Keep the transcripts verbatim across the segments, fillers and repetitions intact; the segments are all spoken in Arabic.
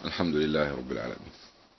الحمد لله رب العالمين،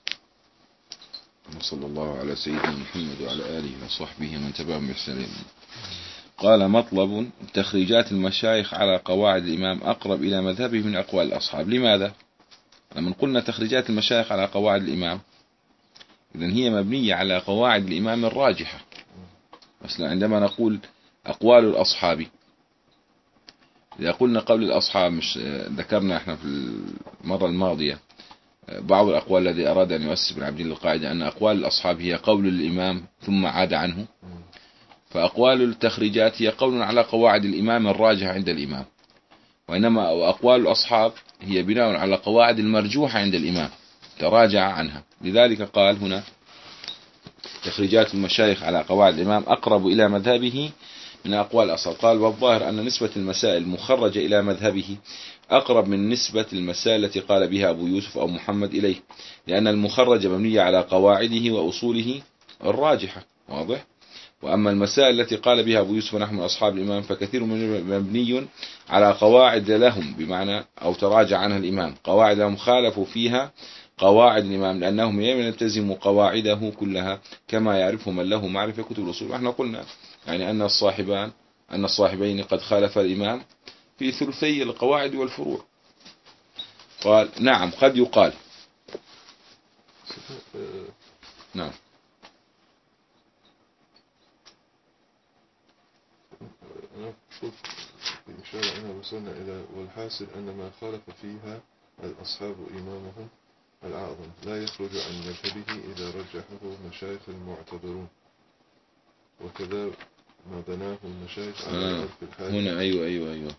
وصلى الله على سيدنا محمد وعلى آله وصحبه ومن تبعهم بإحسان. قال: مطلب: تخريجات المشايخ على قواعد الإمام أقرب إلى مذهبه من أقوال الأصحاب. لماذا؟ لما قلنا تخريجات المشايخ على قواعد الإمام، إذن هي مبنية على قواعد الإمام الراجحة. مثلا عندما نقول أقوال الأصحاب، إذا قلنا قول الأصحاب، مش ذكرنا احنا في المرة الماضية بعض الأقوال الذي أراد أن يؤسس ابن عبدين للقاعدة أن أقوال الأصحاب هي قول الإمام ثم عاد عنه، فأقوال التخريجات هي قول على قواعد الإمام الراجحة عند الإمام، وإنما أقوال الأصحاب هي بناء على قواعد المرجوحة عند الإمام تراجع عنها. لذلك قال هنا: تخريجات المشايخ على قواعد الإمام أقرب إلى مذهبه من أقوال الأصحاب. قال: والظاهر أن نسبة المسائل المخرجة إلى مذهبه أقرب من نسبة المسائل التي قال بها أبو يوسف أو محمد إليه، لأن المخرج مبنية على قواعده وأصوله الراجحة. واضح؟ وأما المسائل التي قال بها أبو يوسف ونحن من أصحاب الإمام فكثير مبني على قواعد لهم، بمعنى أو تراجع عنها الإمام، قواعد لهم خالفوا فيها قواعد الإمام، لأنهم يلتزموا قواعده كلها كما يعرفه من له معرفة كتب الأصول. احنا قلنا يعني أن الصاحبان أن الصاحبين قد خالف الإمام في ثلثي القواعد والفروع. قال: نعم، قد يقال. نعم. أنا قلت إن شاء الله أننا وصلنا إلى والحاصل أن ما خالف فيها الأصحاب إمامهم الأعظم لا يخرج عن مذهبه إذا رجحه مشايخ المعتبرون، وكذا ما بناه المشايخ على آه. عرف الحال. هنا أيوة أيوة أيوة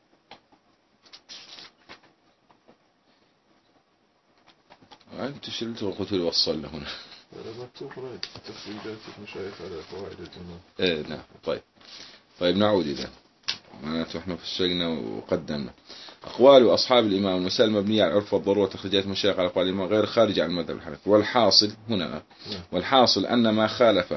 أنت شلت وقلت لي وصلنا هنا. مكتوب هنا تخريجات المشايخ على قواعد الإمام. إيه نعم. طيب طيب نعود إذا معناته احنا فشلنا وقدمنا أقوال أصحاب الإمام المسائل المبنية على العرف والضرورة، تخريجات المشايخ على أقوال الإمام غير خارج عن المذهب الحنفي. والحاصل هنا والحاصل أن ما خالف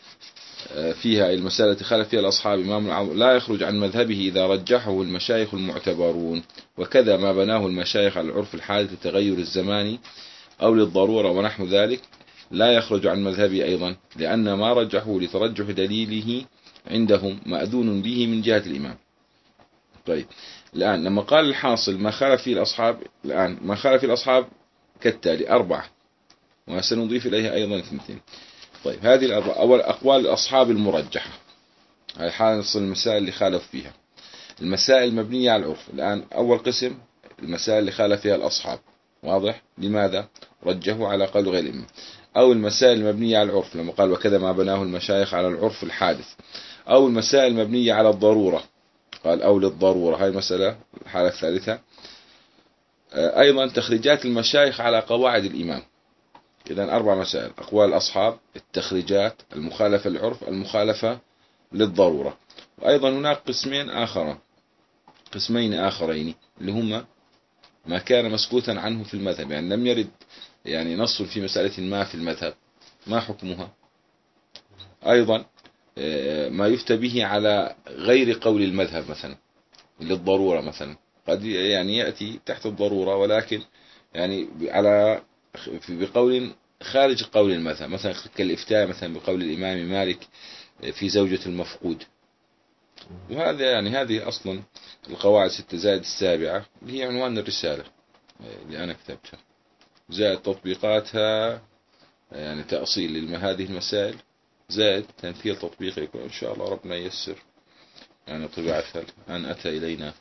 فيها المسائل التي خالف فيها الأصحاب إمام لا يخرج عن مذهبه إذا رجحه المشايخ المعتبرون، وكذا ما بناه المشايخ على العرف الحادث لتغير الزمان أو للضرورة ونحو ذلك لا يخرج عن مذهبه أيضا، لأن ما رجحه لترجح دليله عندهم مأذون به من جهة الإمام. طيب الآن لما قال الحاصل ما خالف فيه الأصحاب، الآن ما خالف فيه الأصحاب كالتالي: أربعة، وسنضيف إليها أيضا اثنتين. طيب هذه الأربعة: أول أقوال الأصحاب المرجحة، هذه حاصل المسائل اللي خالف فيها. المسائل المبنية على العرف، الآن أول قسم المسائل اللي خالف فيها الأصحاب. واضح؟ لماذا؟ رجحوا على قول غير الإمام. أو المسائل المبنية على العرف لما قال: وكذا ما بناه المشايخ على العرف الحادث. أو المسائل المبنية على الضرورة، قال: أو للضرورة، هاي المسألة الحالة الثالثة. أيضا تخريجات المشايخ على قواعد الإمام. إذن أربع مسائل: أقوال الأصحاب، التخريجات، المخالفة للعرف، المخالفة للضرورة. وأيضا هناك قسمين آخرين قسمين آخرين اللي هما ما كان مسكوتا عنه في المذهب، يعني لم يرد يعني نص في مسألة ما في المذهب، ما حكمها. أيضا ما يفتى به على غير قول المذهب، مثلا للضرورة، مثلا قد يعني يأتي تحت الضرورة ولكن يعني على بقول خارج قول المذهب، مثلا كالإفتاء مثلا بقول الإمام مالك في زوجة المفقود. وهذا يعني هذه أصلا القواعد ستة زائد السابعة اللي هي عنوان الرسالة اللي أنا كتبتها، زائد تطبيقاتها، يعني تأصيل لهذه المسائل، زائد تمثيل تطبيقي. إن شاء الله ربنا ييسر يعني طباعتها. أن أتى إلينا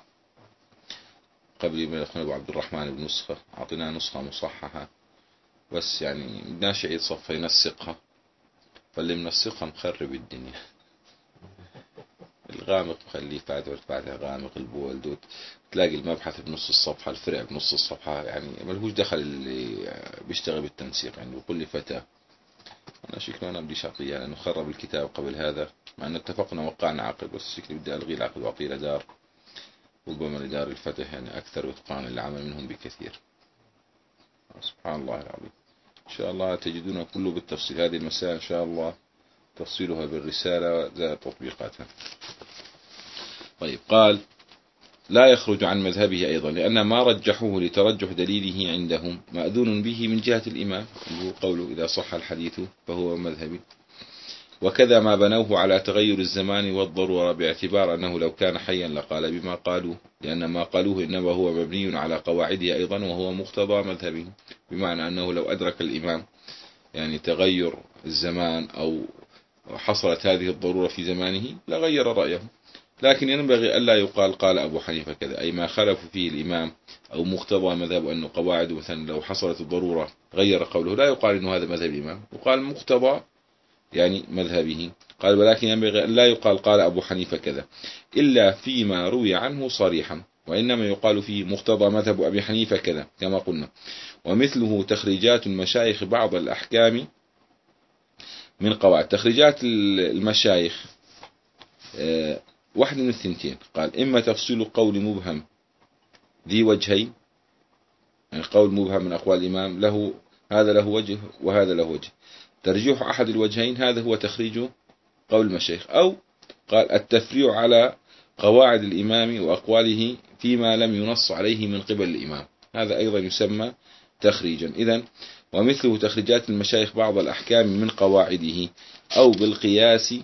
قبل ما يكون أبو عبد الرحمن بنسخة، أعطينا نسخة مصححة، بس يعني بدناش عيد صفة ينسقها، فاللي منسقها مخرب الدنيا. الغامق خليه بعد بعدها غامق، البولد تلاقي المبحث بنص الصفحة، الفرع بنص الصفحة، يعني ملهوش دخل اللي بيشتغل بالتنسيق. يعني بقول لي فتاة أنا شكله أنا بدي شعطيه يعني نخرب الكتاب قبل هذا، مع أن اتفقنا وقعنا عقد، بس شكلي بدي ألغي العقد وأعطيه لدار، ربما لدار الفتح يعني أكثر إتقانا للعمل منهم بكثير. سبحان الله العظيم. إن شاء الله تجدون كله بالتفصيل. هذه المسائل إن شاء الله تفصيلها بالرسالة زائد تطبيقاتها. طيب قال: لا يخرج عن مذهبه أيضا، لأن ما رجحوه لترجح دليله عندهم مأذون به من جهة الإمام، قوله إذا صح الحديث فهو مذهبي. وكذا ما بنوه على تغير الزمان والضرورة، باعتبار أنه لو كان حيا لقال بما قالوه، لأن ما قالوه إنما هو مبني على قواعده أيضا وهو مقتضى مذهبه، بمعنى أنه لو أدرك الإمام يعني تغير الزمان أو حصلت هذه الضرورة في زمانه لغير رأيه. لكن ينبغي ألا يقال قال أبو حنيفة كذا، أي ما خلف فيه الإمام أو مقتضى مذهب أنه قواعد، مثلا لو حصلت الضرورة غير قوله، لا يقال إنه هذا مذهب الإمام، وقال مقتضى يعني مذهبه. قال ولكن ينبغي أن لا يقال قال أبو حنيفة كذا إلا فيما روي عنه صريحا، وإنما يقال فيه مقتضى مذهب أبي حنيفة كذا كما قلنا. ومثله تخريجات المشايخ بعض الأحكام من قواعد. تخريجات المشايخ واحد من الثنتين، قال إما تفصيل قول مبهم ذي وجهين، يعني قول مبهم من أقوال الإمام له هذا له وجه وهذا له وجه، ترجيح أحد الوجهين هذا هو تخريج قول المشايخ. أو قال التفريع على قواعد الإمام وأقواله فيما لم ينص عليه من قبل الإمام، هذا أيضا يسمى تخريجا. إذن ومثله تخريجات المشايخ بعض الأحكام من قواعده أو بالقياس،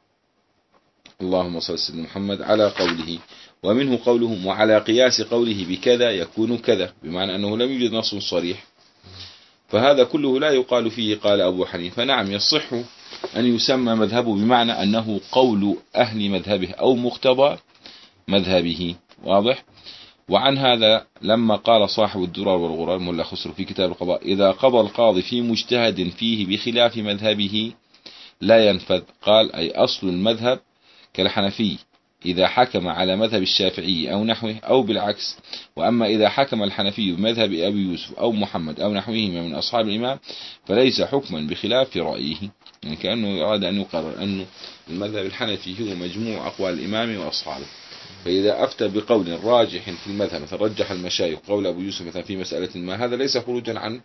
اللهم صل على سيدنا محمد، على قوله. ومنه قولهم وعلى قياس قوله بكذا يكون كذا، بمعنى أنه لم يوجد نص صريح، فهذا كله لا يقال فيه قال أبو حنيفة. نعم يصح أن يسمى مذهبه بمعنى أنه قول أهل مذهبه أو مقتضى مذهبه، واضح. وعن هذا لما قال صاحب الدرر والغرر ملا خسرو في كتاب القضاء إذا قضى القاضي في مجتهد فيه بخلاف مذهبه لا ينفذ، قال أي أصل المذهب كالحنفي إذا حكم على مذهب الشافعي أو نحوه أو بالعكس. وأما إذا حكم الحنفي بمذهب أبي يوسف أو محمد أو نحوهما من أصحاب الإمام فليس حكما بخلاف رأيه، يعني كأنه أراد أن يقرر أن المذهب الحنفي هو مجموع أقوال الإمام وأصحابه، فإذا أفتى بقول راجح في المذهب، مثلا رجح المشايخ قول أبو يوسف مثلا في مسألة ما، هذا ليس خروجا عن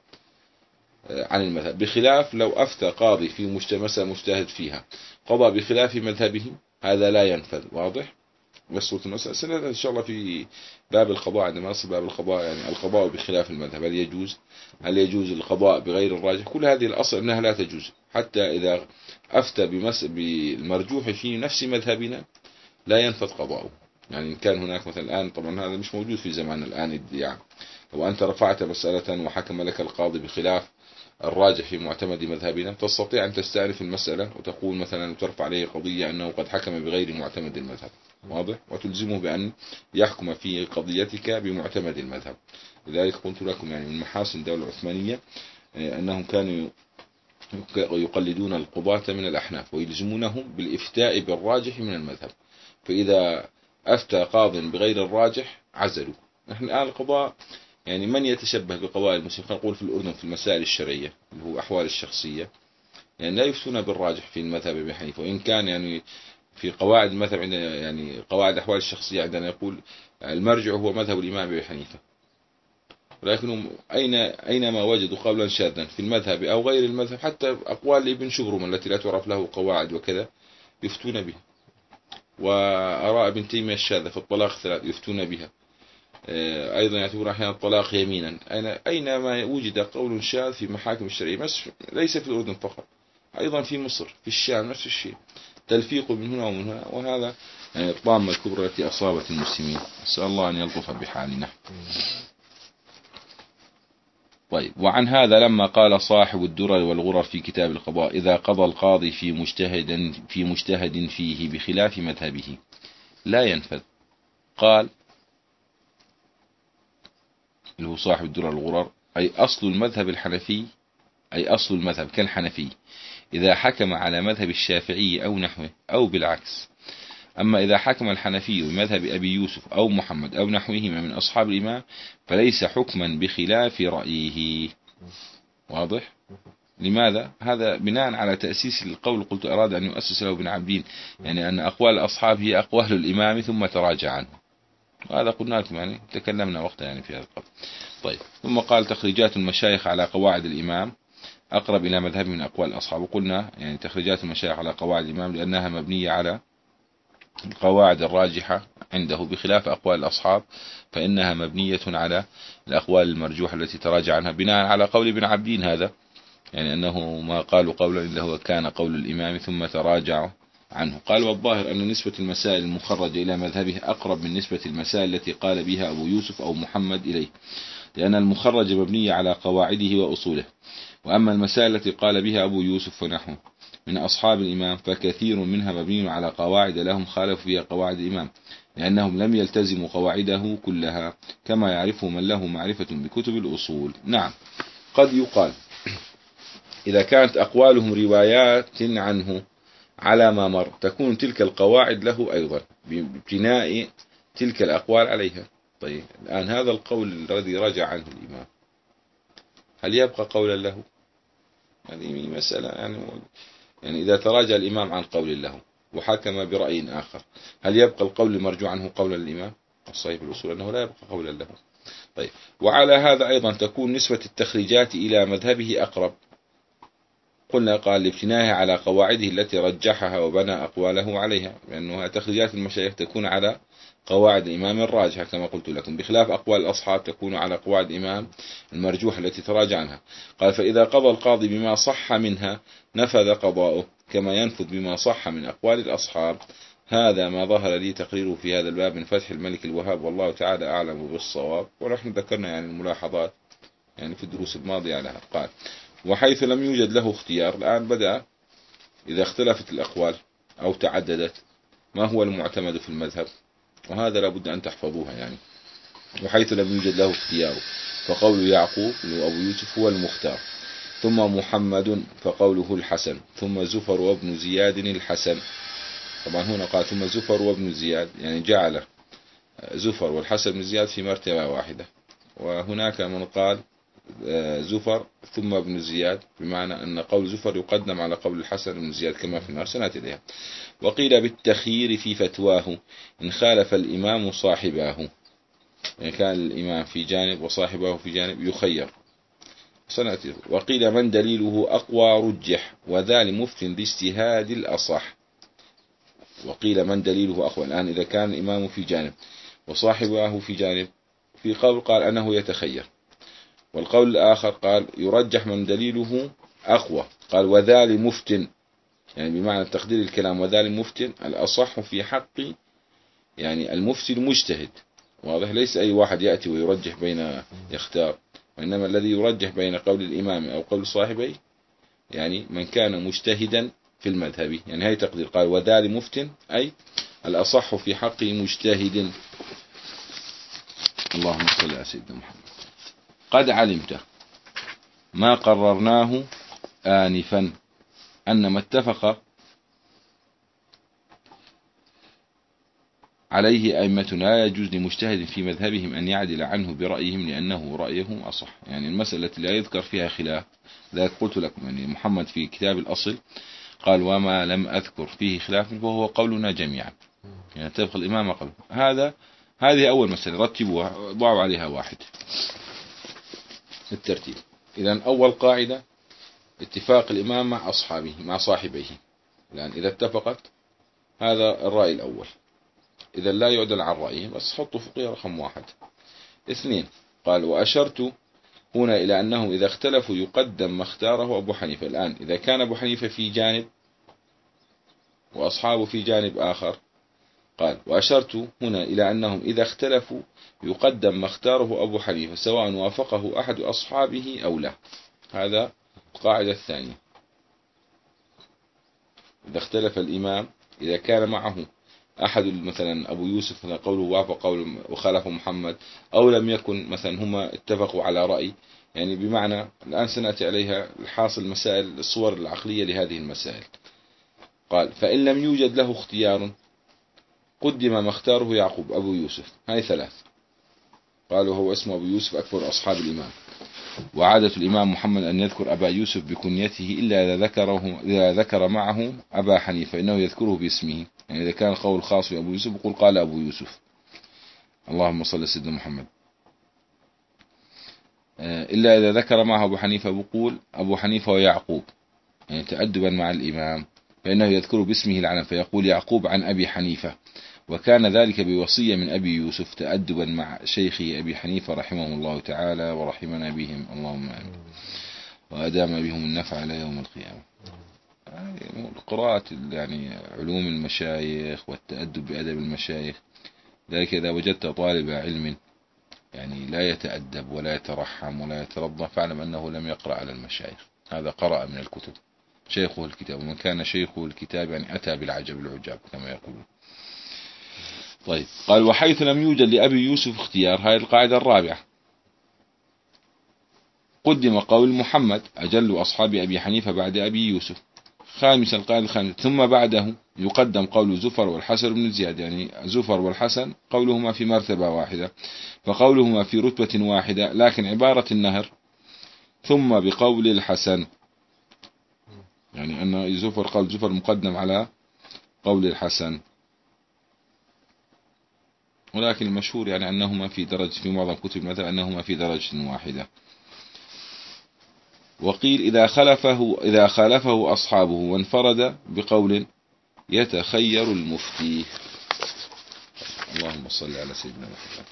عن المذهب، بخلاف لو أفتى قاضي في مسألة مجتهد فيها قضى بخلاف مذهبه هذا لا ينفذ، واضح. بس المسألة سنة إن شاء الله في باب القضاء، عندما نصل باب القضاء يعني القضاء بخلاف المذهب هل يجوز، هل يجوز القضاء بغير الراجح، كل هذه الأصل أنها لا تجوز، حتى إذا أفتى بمس بالمرجوح في نفس مذهبنا لا ينفذ قضاؤه. يعني إن كان هناك مثلا الآن، طبعا هذا مش موجود في زماننا الآن الدياع، لو أنت رفعت مسألة وحكم لك القاضي بخلاف الراجح في معتمد مذهبنا تستطيع أن تستعرف المسألة وتقول مثلا وترفع عليه قضية أنه قد حكم بغير معتمد المذهب، واضح، وتلزمه بأن يحكم في قضيتك بمعتمد المذهب. لذلك قلت لكم يعني من محاسن الدولة العثمانية أنهم كانوا يقلدون القضاة من الأحناف ويلزمونهم بالإفتاء بالراجح من المذهب، فإذا أفتى قاض بغير الراجح عزلوا. نحن الآن القضاء يعني من يتشبه بقضاء المسلمين، خلينا نقول في الأردن في المسائل الشرعية اللي هو أحوال الشخصية، يعني لا يفتون بالراجح في المذهب أبي حنيفة، وإن كان يعني في قواعد المذهب عندنا يعني قواعد أحوال الشخصية عندنا يقول المرجع هو مذهب الإمام أبي حنيفة، ولكنهم أين أينما وجدوا قولا شاذا في المذهب أو غير المذهب، حتى أقوال ابن شبرم التي لا تعرف له قواعد وكذا يفتون بها، وآراء ابن تيمية الشاذة في الطلاق ثلاث يفتون بها، أيضا يعتبر أحيانا الطلاق يمينا. أينما وجد قول شاذ في محاكم الشرعية، ليس في الأردن فقط، أيضا في مصر في الشام نفس الشيء، تلفيق من هنا ومن هنا، وهذا يعني الطامة الكبرى التي أصابت المسلمين، أسأل الله أن يلطف بحالنا. طيب. وعن هذا لما قال صاحب الدرر والغرر في كتاب القضاء إذا قضى القاضي في مجتهد في مجتهد فيه بخلاف مذهبه لا ينفذ، قال اللي هو صاحب الدرر والغرر أي أصل المذهب الحنفي، أي أصل المذهب كالحنفي إذا حكم على مذهب الشافعي أو نحوه أو بالعكس. أما إذا حكم الحنفي بمذهب أبي يوسف أو محمد أو نحوهما من أصحاب الإمام فليس حكما بخلاف رأيه، واضح. لماذا؟ هذا بناء على تأسيس القول، قلت أراد أن يؤسس له ابن عبدين، يعني أن أقوال الأصحاب هي أقوال الإمام ثم تراجع عنه، وهذا قلنا لكم يعني تكلمنا وقتا يعني في هذا القول. طيب. ثم قال تخريجات المشايخ على قواعد الإمام أقرب إلى مذهب من أقوال الأصحاب، وقلنا يعني تخريجات المشايخ على قواعد الإمام لأنها مبنية على القواعد الراجحة عنده بخلاف أقوال الأصحاب فإنها مبنية على الأقوال المرجوحة التي تراجع عنها بناء على قول ابن عبدين هذا، يعني أنه ما قالوا قولا إلا هو كان قول الإمام ثم تراجعوا عنه. قال والظاهر أن نسبة المسائل المخرجة إلى مذهبه أقرب من نسبة المسائل التي قال بها أبو يوسف أو محمد إليه، لأن المخرج مبنية على قواعده وأصوله. وأما المسائل التي قال بها أبو يوسف ونحوه من أصحاب الإمام فكثير منها مبني على قواعد لهم خالفوا فيها قواعد الإمام، لأنهم لم يلتزموا قواعده كلها كما يعرفه من له معرفة بكتب الأصول. نعم، قد يقال إذا كانت أقوالهم روايات عنه على ما مر تكون تلك القواعد له أيضا ببناء تلك الأقوال عليها. طيب الآن هذا القول الذي رجع عنه الإمام هل يبقى قولا له؟ هذه مسألة يعني يعني إذا تراجع الإمام عن قول له وحكم برأي آخر هل يبقى القول المرجوع عنه قولا للإمام؟ الصحيح في الأصول أنه لا يبقى قولا له. طيب وعلى هذا أيضا تكون نسبة التخريجات إلى مذهبه أقرب. قلنا قال لابتنائه على قواعده التي رجحها وبنى أقواله عليها، لأنها تخريجات المشايخ تكون على قواعد الإمام الراجحة كما قلت لكم، بخلاف أقوال الأصحاب تكون على قواعد الإمام المرجوحة التي تراجع عنها. قال فإذا قضى القاضي بما صح منها نفذ قضاؤه كما ينفذ بما صح من أقوال الأصحاب. هذا ما ظهر لي تقريره في هذا الباب من فتح الملك الوهاب، والله تعالى أعلم بالصواب. ونحن ذكرنا يعني الملاحظات يعني في الدروس الماضية عليها. قال وحيث لم يوجد له اختيار، الآن بدأ إذا اختلفت الأقوال أو تعددت ما هو المعتمد في المذهب، وهذا لابد أن تحفظوها يعني. وحيث لم يوجد له اختيار فقول يعقوب وأبو يوسف هو المختار، ثم محمد فقوله الحسن، ثم زفر وابن زياد الحسن. طبعا هنا قال ثم زفر وابن زياد، يعني جعل زفر والحسن بن زياد في مرتبة واحدة. وهناك من قال زفر ثم ابن زياد، بمعنى أن قول زفر يقدم على قول الحسن بن زياد كما في النار سنأتي إليها. وقيل بالتخيير في فتواه إن خالف الإمام صاحباه، يعني كان الإمام في جانب وصاحبه في جانب يخير سنأتي. وقيل من دليله أقوى رجح وذا لمفتٍ باجتهاد الأصح. وقيل من دليله أقوى، الآن إذا كان الإمام في جانب وصاحبه في جانب، في قول قال أنه يتخير، والقول الآخر قال يرجح من دليله أقوى، قال وذا لمفتٍ، يعني بمعنى تقدير الكلام وذا لمفتٍ الأصح في حق يعني المفتي المجتهد. واضح؟ ليس أي واحد يأتي ويرجح بين يختار، وإنما الذي يرجح بين قول الإمام أو قول صاحبه يعني من كان مجتهدا في المذهب، يعني هي تقدير. قال وذا لمفتٍ أي الأصح في حق مجتهد. اللهم صل على سيدنا محمد. قد علمت ما قررناه آنفا أن ما اتفق عليه أئمتنا لا يجوز لمجتهد في مذهبهم أن يعدل عنه برأيهم لأنه رأيهم أصح. يعني المسألة التي لا يذكر فيها خلاف، ذلك قلت لكم يعني محمد في كتاب الأصل قال وما لم أذكر فيه خلاف فهو قولنا جميعا، يعني اتفق الإمام قبل هذا. هذه أول مسألة رتبوها ضعوا عليها واحد الترتيب. إذن أول قاعدة اتفاق الإمام مع أصحابه مع صاحبيه، لأن إذا اتفقت هذا الرأي الأول، إذا لا يعدل عن رأيه، بس حطوا فقيه رقم واحد. اثنين قال وأشرت هنا إلى أنهم إذا اختلفوا يقدم ما اختاره أبو حنيفة. الآن إذا كان أبو حنيفة في جانب وأصحابه في جانب آخر، قال وأشرت هنا إلى أنهم إذا اختلفوا يقدم ما اختاره أبو حنيفة سواء وافقه أحد أصحابه أو لا. هذا القاعدة الثانية. إذا اختلف الإمام، إذا كان معه أحد مثلا أبو يوسف مثلا قوله وافق قول وخالف محمد، أو لم يكن مثلا هما اتفقوا على رأي، يعني بمعنى الآن سنأتي عليها الحاصل مسائل الصور العقلية لهذه المسائل. قال فإن لم يوجد له اختيار قدم ما اختاره يعقوب أبو يوسف. هاي ثلاث قالوا هو اسمه أبو يوسف أكبر أصحاب الإمام، وعادة الإمام محمد أن يذكر أبا يوسف بكنيته إلا إذا ذكره إذا ذكر معه أبا حنيفة إنه يذكره باسمه، يعني إذا كان قول خاص بأبو يوسف يقول قال أبو يوسف. اللهم صل على سيدنا محمد. إلا إذا ذكر معه أبو حنيفة بقول أبو حنيفة ويعقوب، يعني تأدبا مع الإمام فإنه يذكر باسمه العلم فيقول يعقوب عن أبي حنيفة، وكان ذلك بوصية من أبي يوسف تأدبا مع شيخه أبي حنيفة رحمه الله تعالى ورحمنا بهم اللهم آمين، وأدام بهم النفع على يوم القيامة. القراءة يعني علوم المشايخ والتأدب بأدب المشايخ، ذلك إذا وجدت طالب علم يعني لا يتأدب ولا يترحم ولا يترضى فاعلم أنه لم يقرأ على المشايخ، هذا قرأ من الكتب، شيخه الكتاب، ومن كان شيخه الكتاب يعني أتى بالعجب العجاب كما يقولون. طيب قال وحيث لم يوجد لأبي يوسف اختيار، هذه القاعدة الرابعة، قدم قول محمد أجل أصحاب أبي حنيفة بعد أبي يوسف. خامسا القاعدة الخامسة ثم بعده يقدم قول زفر والحسن بن زياد، يعني زفر والحسن قولهما في مرتبة واحدة فقولهما في رتبة واحدة، لكن عبارة النهر ثم بقول الحسن، يعني أن زفر قول زفر مقدم على قول الحسن، ولكن المشهور يعني أنهما في درجة في معظم كتب المذهب أنهما في درجة واحدة. وقيل إذا خلفه إذا خالفه أصحابه وانفرد بقول يتخير المفتي. اللهم صل على سيدنا محمد.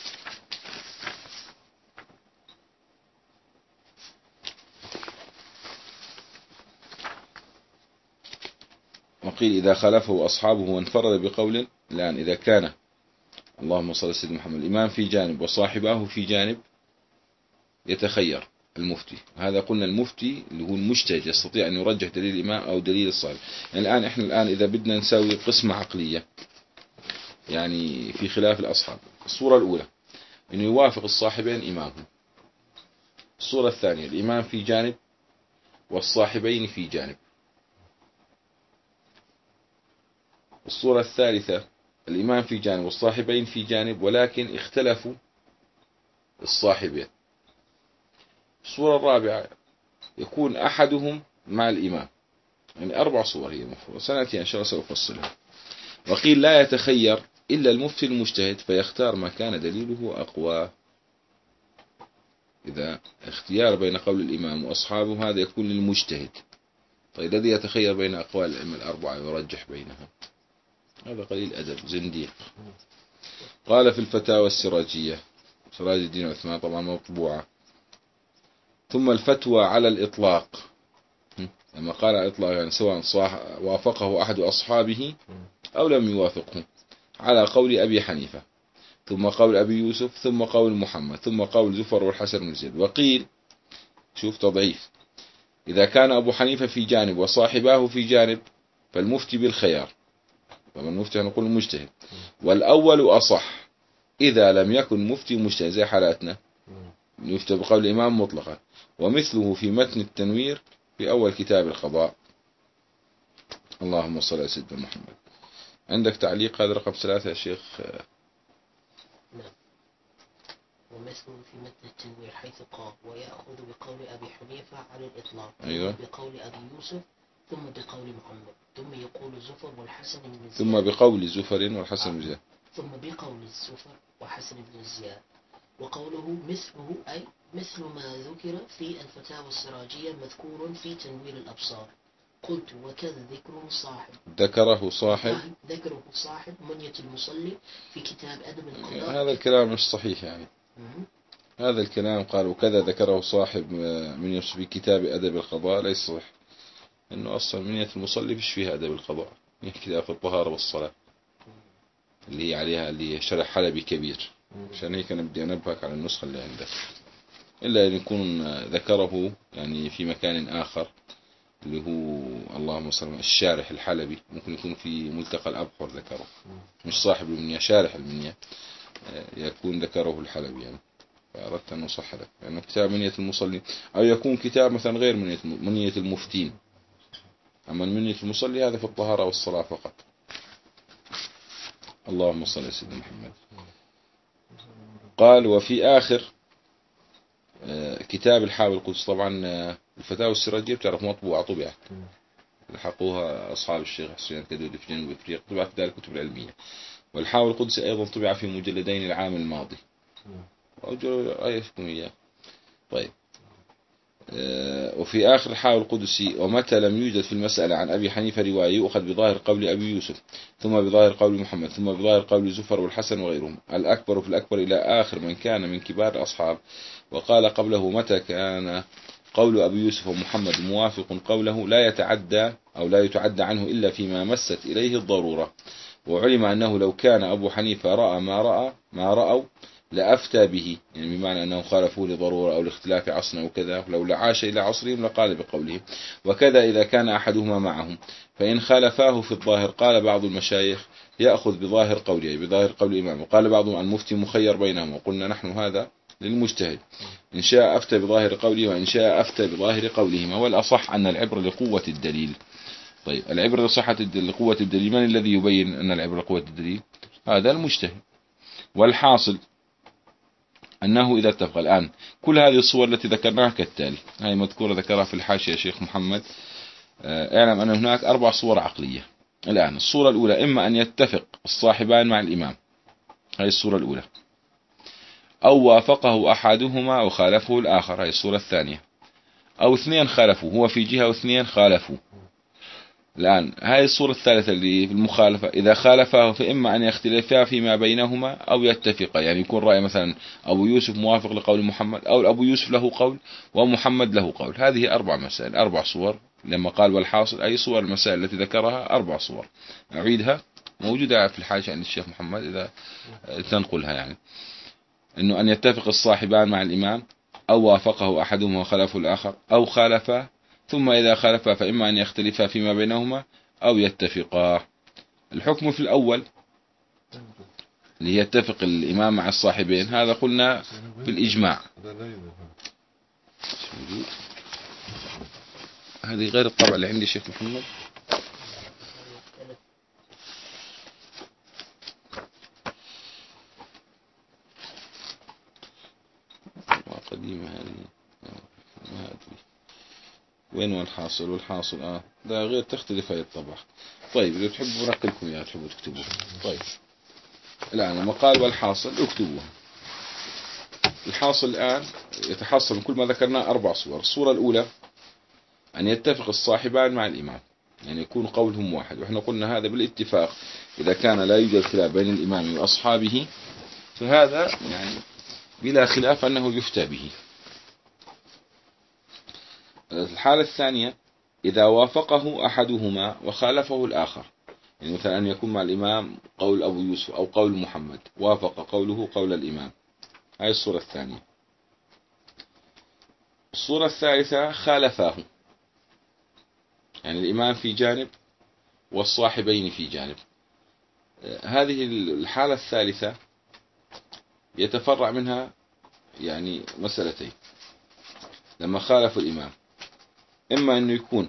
وقيل إذا خالفه أصحابه وانفرد بقول، الآن إذا كان اللهم صل على سيدنا محمد الإمام في جانب وصاحبه في جانب يتخير المفتي، هذا قلنا المفتي اللي هو المجتهد يستطيع أن يرجح دليل الإمام أو دليل الصاحب. يعني الآن إحنا الآن إذا بدنا نسوي قسمة عقلية يعني في خلاف الأصحاب، الصورة الأولى أنه يوافق الصاحبين إمامهم، الصورة الثانية الإمام في جانب والصاحبين في جانب، الصورة الثالثة الإمام في جانب والصاحبين في جانب ولكن اختلفوا الصاحبين، الصورة الرابعة يكون أحدهم مع الإمام. يعني أربع صور هي المفروض، سنأتي إن شاء الله سأفصلها. وقيل لا يتخير إلا المفتي المجتهد فيختار ما كان دليله أقوى. إذا اختيار بين قول الإمام وأصحابه هذا يكون للمجتهد، طيب الذي يتخير بين أقوال الأئمة الأربعة يرجح بينها، هذا قليل أدب زنديق. قال في الفتاوى السراجية، سراج الدين عثمان طبعا مطبوعة. ثم الفتوى على الإطلاق، لما قال على الإطلاق يعني سواء صاح وافقه أحد أصحابه أو لم يوافقه، على قول أبي حنيفة ثم قول أبي يوسف ثم قول محمد ثم قول زفر والحسن بن زيد. وقيل شوف تضعيف، إذا كان أبو حنيفة في جانب وصاحباه في جانب فالمفتي بالخيار، طبعا المفتي نقول المجتهد، والأول أصح إذا لم يكن مفتي مجتهد زي حالاتنا يفتى بقول الإمام مطلقا، ومثله في متن التنوير في أول كتاب القضاء. اللهم صل على سيدنا محمد. عندك تعليق هذا رقم ثلاثة يا شيخ؟ نعم. ومثله في متن التنوير حيث قال ويأخذ بقول أبي حنيفة على الإطلاق، أيوة. بقول أبي يوسف ثم بقول محمد ثم يقول زفر والحسن بن زياد ثم بقول زفر والحسن بن زياد ثم بقول الزفر وحسن بن زياد. وقوله مثله أي مثل ما ذكر في الفتاوى السراجية مذكور في تنوير الأبصار. قلت وكذا ذكره صاحب ذكره صاحب ذكره صاحب منية المصلي في كتاب أدب القضاء. هذا الكلام مش صحيح يعني. هذا الكلام قال وكذا ذكره صاحب من في كتاب أدب القضاء ليس صحيح، إنه أصلا منية المصلي فيش فيها أدب القضاء، هي كتاب الطهارة والصلاة اللي هي عليها اللي هي شرح حلبي كبير، عشان هيك أنا بدي أنبهك على النسخة اللي عندك، إلا أن يكون ذكره يعني في مكان آخر اللي هو اللهم صل على الشارح الحلبي، ممكن يكون في ملتقى الأبحر ذكره، مش صاحب المنية شارح المنية يكون ذكره الحلبي يعني، فأردت أن أصح لك لأنه كتاب منية المصلي، أو يكون كتاب مثلا غير منية منية المفتين، أما منية المصلي هذا في الطهارة والصلاة فقط. اللهم صل على سيدنا محمد. قال وفي آخر كتاب الحاوي القدس، طبعا الفتاوى السراجية بتعرف مطبوعة طبعت لحقوها أصحاب الشيخ حسين الكدودي في جنوب أفريقيا، طبعت في دار الكتب العلمية. والحاوي القدس أيضا طبع في مجلدين العام الماضي، أرجو أيشكم إياه. طيب وفي آخر حاول القدسي ومتى لم يوجد في المسألة عن أبي حنيفة رواية يؤخذ بظاهر قول أبي يوسف ثم بظاهر قول محمد ثم بظاهر قول زفر والحسن وغيرهم الأكبر في الأكبر إلى آخر من كان من كبار الأصحاب. وقال قبله متى كان قول أبي يوسف ومحمد موافق قوله لا يتعدى أو لا يتعدى عنه إلا فيما مست إليه الضرورة. وعلم أنه لو كان أبو حنيفة رأى ما رأى ما رأوا لأفتى به، يعني بمعنى أنه خالفوه لضرورة أو لاختلاف عصر أو كذا، لو عاش إلى عصرهم لقال بقوله. وكذا إذا كان أحدهما معهم فإن خالفاه في الظاهر قال بعض المشايخ يأخذ بظاهر قوله بظاهر قول الإمام، وقال بعضهم المفتي مخير بينهم، وقلنا نحن هذا للمجتهد إن شاء أفتى بظاهر قوله وإن شاء أفتى بظاهر قولهما، والأصح أن العبرة لقوة الدليل. طيب العبرة لصحة لقوة الدليل، من الذي يبين أن العبرة لقوة الدليل؟ هذا المجتهد. والحاصل أنه إذا اتفق الآن كل هذه الصور التي ذكرناها كالتالي، هذه مذكورة ذكرها في الحاشية شيخ محمد. اعلم أن هناك أربع صور عقلية. الآن الصورة الأولى إما أن يتفق الصاحبان مع الإمام، هذه الصورة الأولى، أو وافقه أحدهما وخالفه الآخر، هذه الصورة الثانية، أو اثنين خالفوا، هو في جهة واثنين خالفوا. الآن هذه الصورة الثالثة اللي في المخالفة إذا خالفاه فإما أن يختلفا فيما بينهما أو يتفقا، يعني يكون رأي مثلا أبو يوسف موافق لقول محمد أو أبو يوسف له قول ومحمد له قول. هذه أربع مسائل، أربع صور. لما قال والحاصل أي صور المسائل التي ذكرها أربع صور. أعيدها موجودة في الحاشية عند الشيخ محمد إذا تنقلها، يعني إنه أن يتفق الصاحبان مع الإمام أو وافقه أحدهما وخالفه الآخر أو خالفا، ثم إذا خالفا فإما أن يختلفا فيما بينهما أو يتفقا. الحكم في الأول اللي يتفق الإمام مع الصاحبين هذا قلنا بالإجماع، هذه غير الطبع اللي عندي شيخ محمد. قديمة هذه ما أدري وين. والحاصل والحاصل آه ده غير تختلف هذه الطبع. طيب إذا تحبوا نقلكم يا تحبوا تكتبوها. طيب الآن لما قال والحاصل اكتبوها. الحاصل الآن يتحصل من كل ما ذكرناه أربع صور. الصورة الأولى أن يتفق الصاحبان مع الإمام، يعني يكون قولهم واحد، وإحنا قلنا هذا بالاتفاق إذا كان لا يوجد خلاف بين الإمام وأصحابه فهذا يعني بلا خلاف أنه يفتى به. الحالة الثانية إذا وافقه أحدهما وخالفه الآخر، يعني مثلا أن يكون مع الإمام قول أبو يوسف أو قول محمد وافق قوله قول الإمام، هذه الصورة الثانية. الصورة الثالثة خالفاه، يعني الإمام في جانب والصاحبين في جانب. هذه الحالة الثالثة يتفرع منها يعني مسألتين لما خالفوا الإمام، إما أنه يكون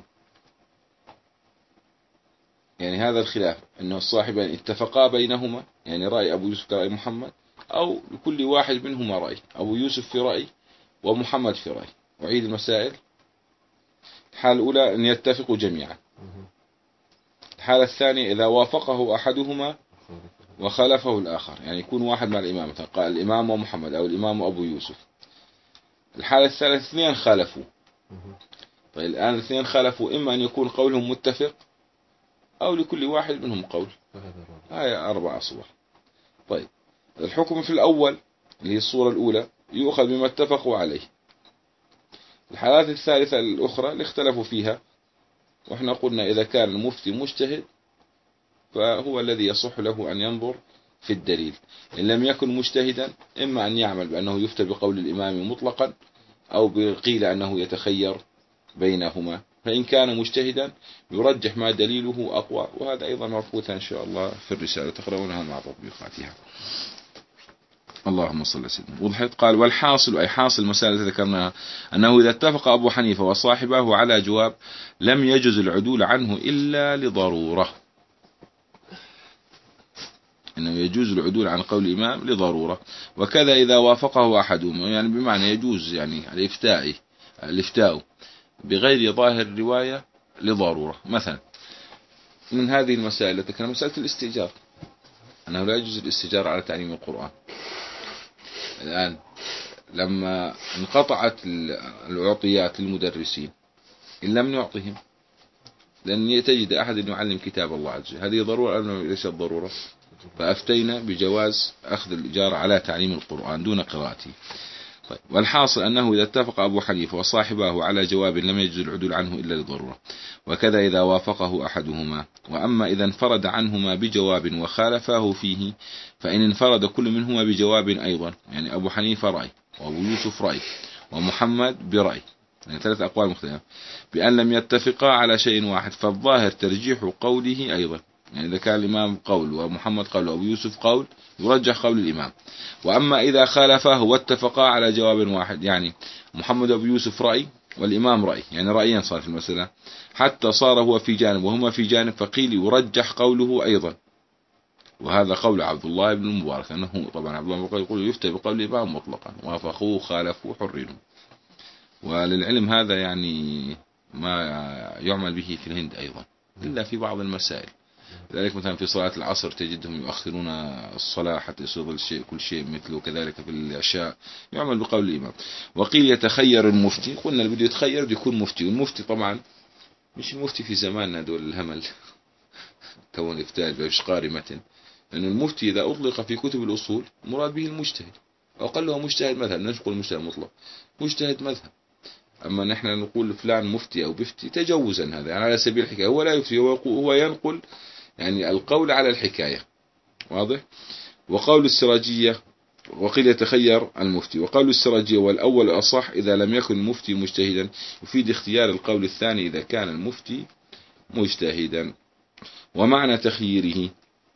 يعني هذا الخلاف أنه الصاحبين اتفقا بينهما، يعني رأي أبو يوسف كرأي محمد، أو لكل واحد منهما رأي، أبو يوسف في رأي ومحمد في رأي. وعيد المسائل. الحالة الأولى أن يتفقوا جميعا. الحالة الثانية إذا وافقه أحدهما وخالفه الآخر، يعني يكون واحد مع الإمام مثلا قال الإمام ومحمد أو الإمام وأبو يوسف. الحالة الثالثة اثنين خالفوا. طيب الآن الاثنين خالفوا، إما أن يكون قولهم متفق أو لكل واحد منهم قول. هاي أربع صور. طيب الحكم في الأول اللي هي الصورة الأولى يؤخذ بما اتفقوا عليه. الحالات الثالثة الأخرى اللي اختلفوا فيها، وإحنا قلنا إذا كان المفتي مجتهد فهو الذي يصح له أن ينظر في الدليل. إن لم يكن مجتهدا إما أن يعمل بأنه يفتى بقول الإمام مطلقا أو بقيل أنه يتخير بينهما، فإن كان مجتهدا يرجح ما دليله أقوى، وهذا أيضا مبحوث إن شاء الله في الرسالة تقرؤونها مع تطبيقاتها. اللهم صل على سيدنا. وضحت. قال والحاصل أي حاصل المسائل التي ذكرناها أنه إذا اتفق أبو حنيفة وصاحبه على جواب لم يجوز العدول عنه إلا لضرورة، إنه يجوز العدول عن قول الإمام لضرورة. وكذا إذا وافقه أحدهما، يعني بمعنى يجوز يعني الافتاء الافتاء بغير ظاهر الرواية لضرورة. مثلا من هذه المسائل التي كانت مسألة الاستئجار، أنه لا يجوز الاستئجار على تعليم القرآن. الآن لما انقطعت العطيات للمدرسين إن لم نعطهم، لأن تجد أحد يعلم كتاب الله عز وجل، هذه ضرورة أم ليست ضرورة؟ فأفتينا بجواز أخذ الإجارة على تعليم القرآن دون قراءته. طيب، والحاصل أنه إذا اتفق أبو حنيفة وصاحباه على جواب لم يجوز العدول عنه إلا لضرورة، وكذا إذا وافقه أحدهما. وأما إذا انفرد عنهما بجواب وخالفاه فيه، فإن انفرد كل منهما بجواب أيضا، يعني أبو حنيفة رأي وأبو يوسف رأي ومحمد برأي، يعني ثلاث أقوال مختلفة، بأن لم يتفقا على شيء واحد، فالظاهر ترجيح قوله أيضا، يعني إذا كان الإمام قول ومحمد قول وأبو يوسف قول يرجح قول الإمام. وأما إذا خالفاه واتفقا على جواب واحد، يعني محمد وأبو يوسف رأي والإمام رأي، يعني رأيين صار في المسألة، حتى صار هو في جانب وهما في جانب، فقيل يرجح قوله أيضا. وهذا قول عبد الله بن المبارك، أنه طبعا عبد الله بن المبارك يقول يفتى بقول الإمام مطلقا، وافقوه خالفوا حرروا. وللعلم هذا يعني ما يعمل به في الهند أيضا إلا في بعض المسائل. لذلك مثلا في صلاة العصر تجدهم يؤخرون الصلاة حتى يصير الشيء كل شيء مثله، كذلك في العشاء يعمل بقول الإمام. وقيل يتخير المفتي، قلنا اللي بده يتخير بده يكون مفتي، والمفتي طبعا مش المفتي في زماننا دول الهمل كون افتاء بيش قاري متن، لأن المفتي إذا أطلق في كتب الأصول مراد به المجتهد، أقله مجتهد مذهب، نقول مجتهد مطلق مجتهد مذهب. أما نحن نقول فلان مفتي أو بفتي تجوزا، هذا يعني على سبيل الحكاية، هو لا يفتي، هو ينقل يعني القول على الحكاية، واضح. وقول السراجية وقيل يتخير المفتي، وقول السراجية والأول أصح إذا لم يكن المفتي مجتهدا، يفيد اختيار القول الثاني إذا كان المفتي مجتهدا. ومعنى تخييره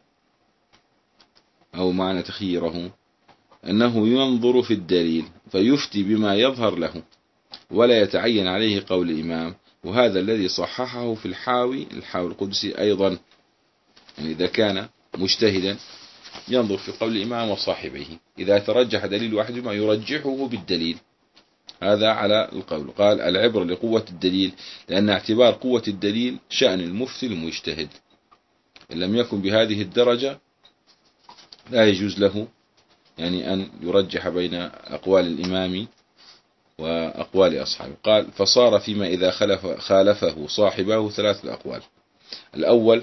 أو معنى تخييره أنه ينظر في الدليل فيفتي بما يظهر له ولا يتعين عليه قول الإمام، وهذا الذي صححه في الحاوي الحاوي القدسي أيضا، يعني إذا كان مجتهدا ينظر في قول الإمام وصاحبيه، إذا ترجح دليل واحد ما يرجحه بالدليل، هذا على القول. قال العبرة لقوة الدليل، لأن اعتبار قوة الدليل شأن المفتي المجتهد، إن لم يكن بهذه الدرجة لا يجوز له يعني أن يرجح بين أقوال الإمام وأقوال أصحابه. قال فصار فيما إذا خلف خالفه صاحبه ثلاث الأقوال: الأول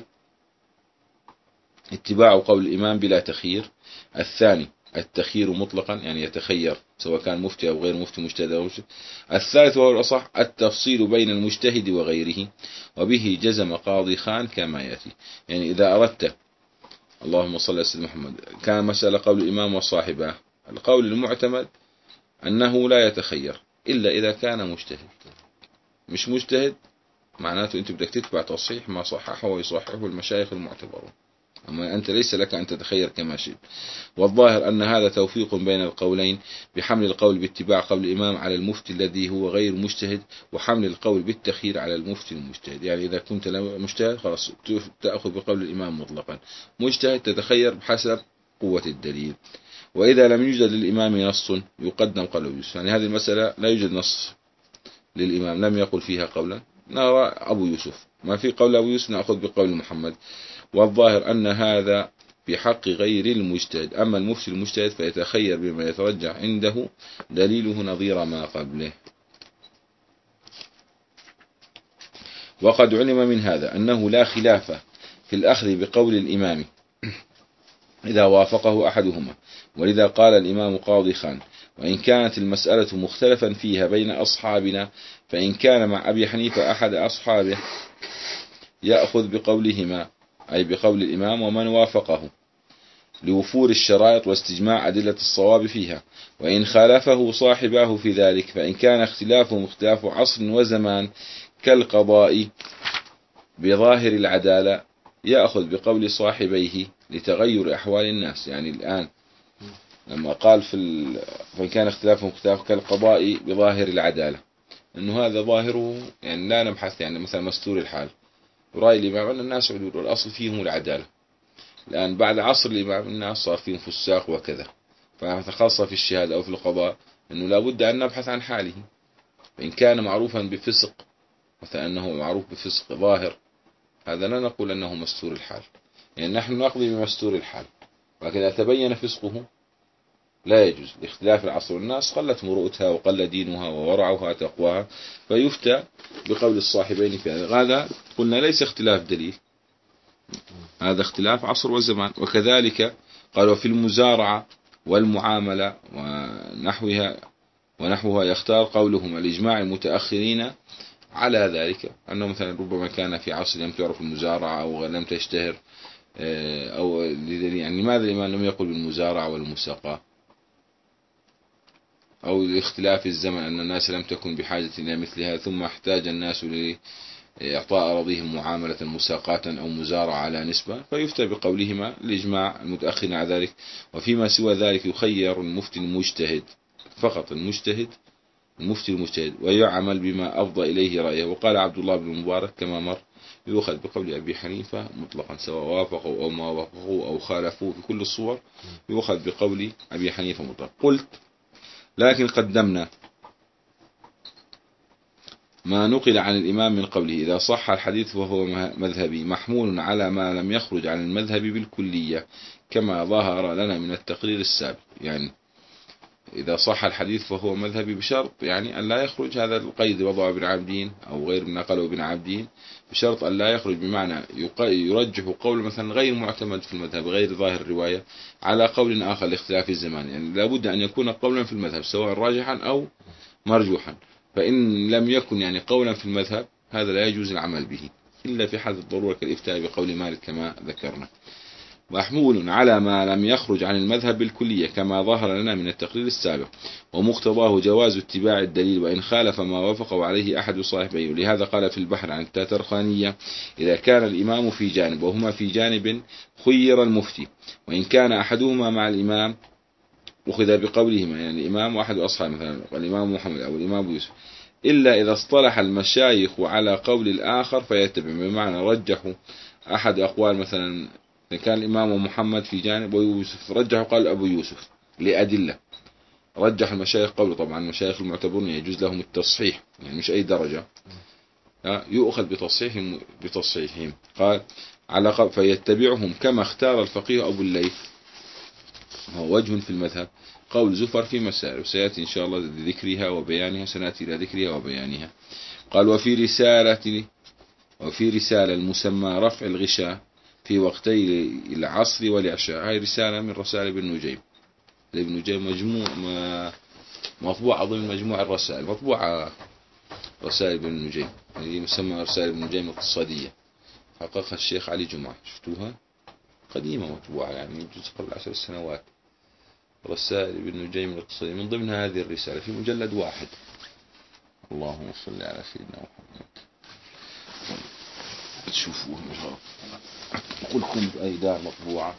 اتباع قول الإمام بلا تخيير، الثاني التخيير مطلقا يعني يتخير سواء كان مفتي أو غير مفتي مجتهد أو مجتهد، الثالث وهو الأصح التفصيل بين المجتهد وغيره، وبه جزم قاضي خان كما يأتي. يعني إذا أردت اللهم صل على سيدنا محمد كان مسألة قول الإمام وصاحبه، القول المعتمد أنه لا يتخير إلا إذا كان مجتهد، مش مجتهد معناته أنت بدك تتبع تصحيح ما صححه ويصححه المشايخ المعتبرون، أما أنت ليس لك أن تتخير كما شئت. والظاهر أن هذا توفيق بين القولين، بحمل القول باتباع قول الإمام على المفتي الذي هو غير مجتهد، وحمل القول بالتخيير على المفتي المجتهد. يعني إذا كنت مجتهد خلاص تأخذ بقول الإمام مطلقا، مجتهد تتخير بحسب قوة الدليل. وإذا لم يوجد للإمام نص يقدم قول يوسف، يعني هذه المسألة لا يوجد نص للإمام لم يقل فيها قولا، نرى أبو يوسف ما في قول أبو يوسف نأخذ بقول محمد. والظاهر أن هذا بحق غير المجتهد، أما المفتي المجتهد فيتخير بما يترجح عنده دليله نظير ما قبله. وقد علم من هذا أنه لا خلاف في الأخذ بقول الإمام إذا وافقه أحدهما، ولذا قال الإمام قاضي خان: وإن كانت المسألة مختلفا فيها بين أصحابنا، فإن كان مع أبي حنيفة أحد أصحابه يأخذ بقولهما، أي بقول الإمام ومن وافقه، لوفور الشرائط واستجماع أدلة الصواب فيها. وإن خالفه صاحباه في ذلك، فإن كان اختلافهم اختلاف عصر وزمان كالقضاء بظاهر العدالة، يأخذ بقول صاحبيه لتغير أحوال الناس. يعني الآن لما قال في ال... فإن كان اختلافهم اختلاف كالقضاء بظاهر العدالة، أنه هذا ظاهره يعني لا نبحث، يعني مثلا مستور الحال، رأي الإمام أن الناس عدول والأصل فيهم العدالة. الآن بعد عصر الإمام الناس صار فيهم فساق وكذا، فخاصة في الشهادة أو في القضاء أنه لابد أن نبحث عن حاله. فإن كان معروفا بفسق، مثلا أنه معروف بفسق ظاهر، هذا لا نقول أنه مستور الحال، يعني نحن نقضي بمستور الحال، ولكن إذا تبين فسقه لا يجوز لاختلاف العصر والناس، قلت مروءتها وقل دينها وورعها تقواها، فيفتى بقول الصاحبين في هذا. هذا قلنا ليس اختلاف دليل، هذا اختلاف عصر وزمان. وكذلك قالوا في المزارعة والمعاملة ونحوها ونحوها يختار قولهم الإجماع المتأخرين على ذلك، أنه مثلا ربما كان في عصر لم تعرف المزارعة أو لم تشتهر، أو يعني لماذا الإمام لم يقل بالمزارعة والمساقاة، أو لاختلاف الزمن أن الناس لم تكن بحاجة إلى مثلها، ثم احتاج الناس لإعطاء أراضيهم معاملة مساقاة أو مزارعة على نسبة، فيفتى بقولهما الإجماع المتأخر على ذلك. وفيما سوى ذلك يخير المفتي المجتهد، فقط المجتهد المفتي المجتهد، ويعمل بما أفضى إليه رأيه. وقال عبد الله بن المبارك كما مر يؤخذ بقول أبي حنيفة مطلقا، سواء وافقوا أو ما وافقوا أو خالفوا، في كل الصور يؤخذ بقول أبي حنيفة مطلقا. قلت لكن قدمنا ما نقل عن الإمام من قوله إذا صح الحديث فهو مذهبي، محمول على ما لم يخرج عن المذهب بالكلية كما ظهر لنا من التقرير السابق. يعني إذا صح الحديث فهو مذهبي بشرط يعني أن لا يخرج، هذا القيد وضع ابن عابدين أو غير من نقله ابن عابدين، بشرط أن لا يخرج، بمعنى يرجح قول مثلا غير معتمد في المذهب غير ظاهر الرواية على قول آخر لاختلاف الزمان. يعني لابد أن يكون قولا في المذهب سواء راجحا أو مرجوحا، فإن لم يكن يعني قولا في المذهب هذا لا يجوز العمل به إلا في حالة الضرورة كالإفتاء بقول مالك كما ذكرنا. محمول على ما لم يخرج عن المذهب بالكلية كما ظهر لنا من التقرير السابق، ومقتضاه جواز اتباع الدليل وإن خالف ما وافقه عليه أحد صاحبيه. ولهذا قال في البحر عن التاترخانية إذا كان الإمام في جانب وهما في جانب خير المفتي، وإن كان أحدهما مع الإمام أخذ بقولهما، يعني الإمام وأحد أصحاب مثلا الإمام محمد أو الإمام يوسف، إلا إذا اصطلح المشايخ على قول الآخر فيتبع، بمعنى رجحوا أحد أقوال، مثلا كان الإمام محمد في جانب ويوسف رجحوا قال أبو يوسف لأدلة، رجح المشايخ قوله. طبعا المشايخ المعتبرون يجوز لهم التصحيح، يعني مش أي درجة، يؤخذ بتصحيحهم بتصحيحهم. قال على قول فيتبعهم كما اختار الفقيه أبو الليث، هو وجه في المذهب، قول زفر في مسائل وسيأتي إن شاء الله لذكرها وبيانها، سنأتي إلى ذكرها وبيانها. قال وفي رسالة وفي رسالة المسمى رفع الغشاء في وقتي العصر والعشاء، هاي رسالة من رسائل ابن نجيم. ابن نجيم مجموع مطبوعة ضمن مجموع الرسائل، مطبوعة رسائل ابن نجيم، هي مسمى رسائل ابن نجيم الاقتصادية، حققها الشيخ علي جمعة، شفتوها قديمة مطبوعة يعني يجوز قبل عشر سنوات. رسائل ابن نجيم الاقتصادية من ضمنها هذه الرسالة في مجلد واحد. اللهم صل على سيدنا محمد. تشوفوه إن شاء الله، قل كنت أي دار مطبوعة.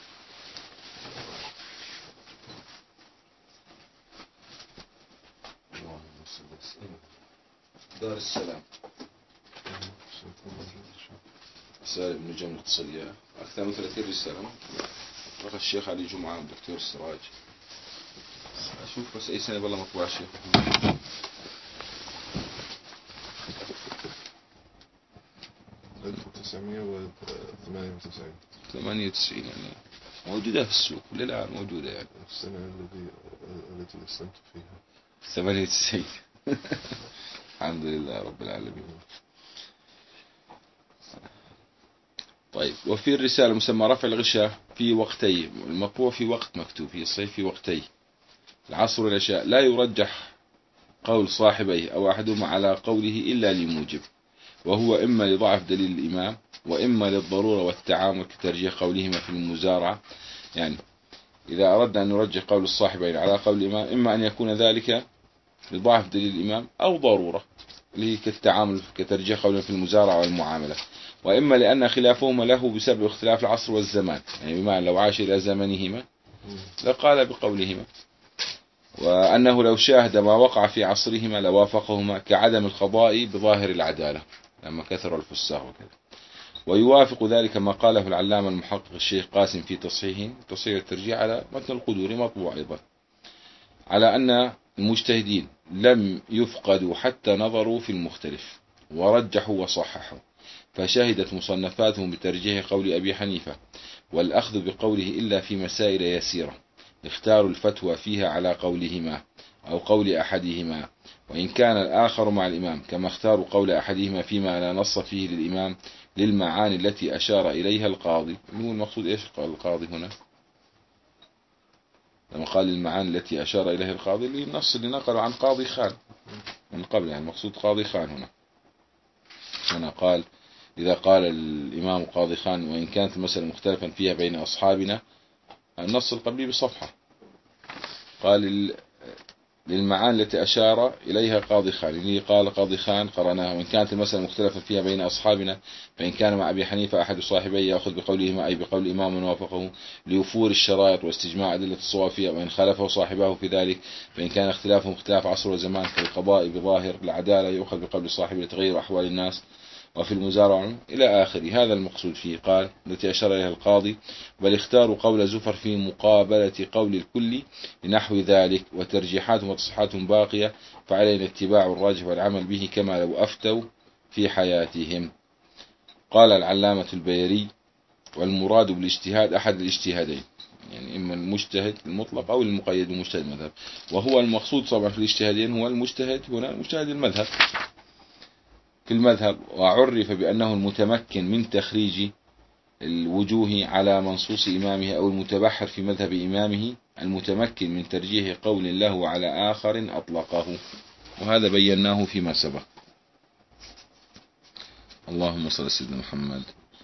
اللهم صل على سيدنا دار السلام. رسائل ابن نجيم الاقتصادية أكثر من ثلاثين رسالة، رقم الشيخ علي جمعة والدكتور السراج. أشوف بس أي سنة والله مطبوعة الشيخ ألف وتسعمائة وثمانية وتسعين ثمانية وتسعين، يعني موجودة في السوق للآن موجودة، يعني السنة التي التي أسلمت فيها ثمانية وتسعين. الحمد لله رب العالمين. طيب وفي الرسالة مسمى رفع الغشاء في وقتي، المطبوع في وقت مكتوب في الصيف في وقتي العصر والعشاء، لا يرجح قول صاحبيه أو أحدهما على قوله إلا لموجب، وهو إما لضعف دليل الإمام وإما للضرورة والتعامل كترجيح قولهما في المزارعة. يعني إذا أردنا أن نرجح قول الصاحبين على قول الإمام، إما أن يكون ذلك لضعف دليل الإمام أو ضرورة اللي كالتعامل كترجيح قولهما في المزارعة والمعاملة، وإما لأن خلافهما له بسبب اختلاف العصر والزمان، يعني بمعنى لو عاش إلى زمنهما لقال بقولهما، وأنه لو شاهد ما وقع في عصرهما لوافقهما كعدم القضاء بظاهر العدالة لما كثر الفساق وكذا. ويوافق ذلك ما قاله العلامة المحقق الشيخ قاسم في تصحيحه تصحيح الترجيح على متن القدور مطبوع أيضا، على أن المجتهدين لم يفقدوا حتى نظروا في المختلف ورجحوا وصححوا، فشهدت مصنفاتهم بترجيح قول أبي حنيفة والأخذ بقوله إلا في مسائل يسيرة، اختاروا الفتوى فيها على قولهما أو قول أحدهما، وإن كان الآخر مع الإمام، كما اختاروا قول أحدهما فيما لا نص فيه للإمام للمعاني التي أشار إليها القاضي. هو المقصود إيش القاضي هنا لما قال المعاني التي أشار إليها القاضي؟ اللي النص اللي نقله عن قاضي خان من قبل، يعني المقصود قاضي خان هنا. هنا قال إذا قال الإمام قاضي خان وإن كانت المسألة مختلفا فيها بين أصحابنا، النص القبلي بصفحة، قال للمعاني التي أشار إليها قاضي خان، اللي قال قاضي خان قرأناها. وإن كانت المسألة مختلفة فيها بين أصحابنا، فإن كان مع أبي حنيفة أحد صاحبي يأخذ بقولهما أي بقول الإمام من وافقه لوفور الشرائط واستجماع أدلة الصواب فيها، وإن خالفه صاحبه في ذلك، فإن كان اختلافهم اختلاف عصر وزمان كالقضاء بظاهر العدالة يأخذ بقول صاحبه لتغيير أحوال الناس، وفي المزارع إلى آخره. هذا المقصود فيه. قال التي أشار إليها القاضي، بل اختاروا قول زفر في مقابلة قول الكل لنحو ذلك، وترجيحاتهم وتصحيحاتهم باقية، فعلينا اتباع الراجح والعمل به كما لو أفتوا في حياتهم. قال العلامة البيري والمراد بالاجتهاد أحد الاجتهادين، يعني إما المجتهد المطلق أو المقيد بمجتهد المذهب، وهو المقصود طبعا في الاجتهادين هو المجتهد هنا مجتهد المذهب في المذهب، وعرف بأنه المتمكن من تخريج الوجوه على منصوص إمامه، أو المتبحر في مذهب إمامه، المتمكن من ترجيح قول له على آخر أطلقه، وهذا بيناه فيما سبق. اللهم صل على سيدنا محمد.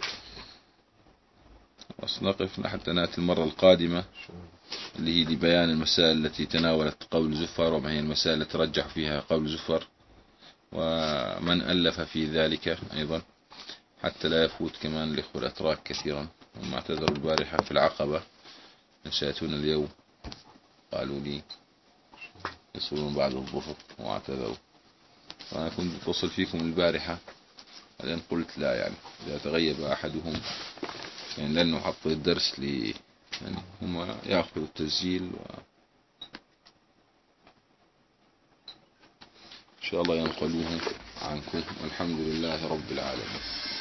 نقف حتى نأتي المرة القادمة اللي هي لبيان المسائل التي تناولت قول زفر، وما هي المسائل التي ترجح فيها قول زفر، ومن ألف في ذلك أيضا، حتى لا يفوت كمان الإخوة الأتراك كثيرا. هم اعتذروا البارحة في العقبة، نشأتون اليوم قالوا لي يصلون بعد الظهر واعتذروا، وأنا كنت أتصل فيكم البارحة بعدين قلت لا، يعني إذا تغيب أحدهم يعني لن نحط الدرس لي، يعني هم يأخذوا التسجيل و... إن شاء الله ينقلوه عنكم، والحمد لله رب العالمين.